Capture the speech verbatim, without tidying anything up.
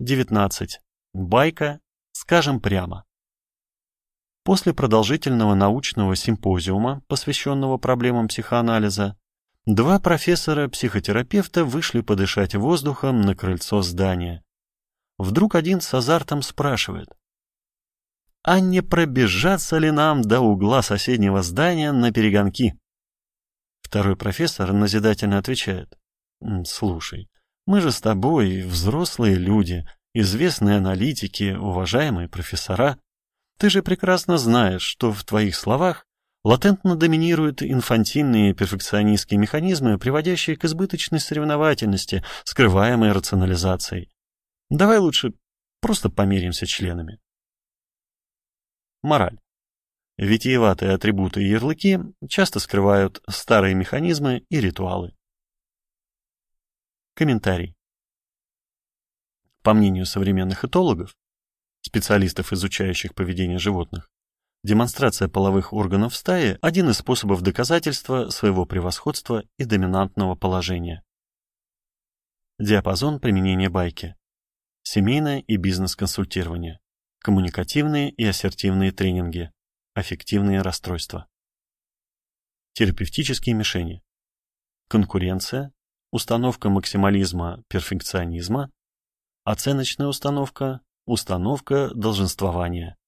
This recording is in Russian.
девятнадцать. Байка, скажем прямо. После продолжительного научного симпозиума, посвященного проблемам психоанализа, два профессора-психотерапевта вышли подышать воздухом на крыльцо здания. Вдруг один с азартом спрашивает: «А не пробежаться ли нам до угла соседнего здания на перегонки?» Второй профессор назидательно отвечает: «Слушай, мы же с тобой взрослые люди, известные аналитики, уважаемые профессора. Ты же прекрасно знаешь, что в твоих словах латентно доминируют инфантильные перфекционистские механизмы, приводящие к избыточной соревновательности, скрываемой рационализацией. Давай лучше просто помиримся членами». Мораль. Витиеватые атрибуты и ярлыки часто скрывают старые механизмы и ритуалы. Комментарий. По мнению современных этологов, специалистов, изучающих поведение животных, демонстрация половых органов в стае – один из способов доказательства своего превосходства и доминантного положения. Диапазон применения байки. Семейное и бизнес-консультирование. Коммуникативные и ассертивные тренинги. Аффективные расстройства. Терапевтические мишени. Конкуренция. Установка максимализма-перфекционизма. Оценочная установка. Установка долженствования.